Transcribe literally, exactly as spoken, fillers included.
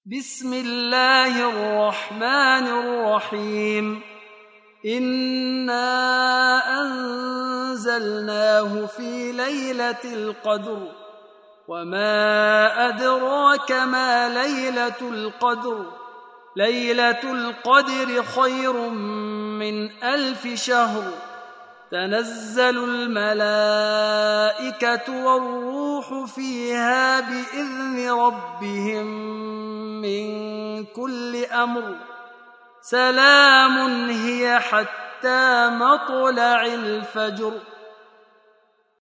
بسم الله الرحمن الرحيم إنا أنزلناه في ليلة القدر وما أدراك ما ليلة القدر ليلة القدر خير من ألف شهر تنزل الملائكة والروح فيها بإذن ربهم من كل أمر سلام هي حتى مطلع الفجر.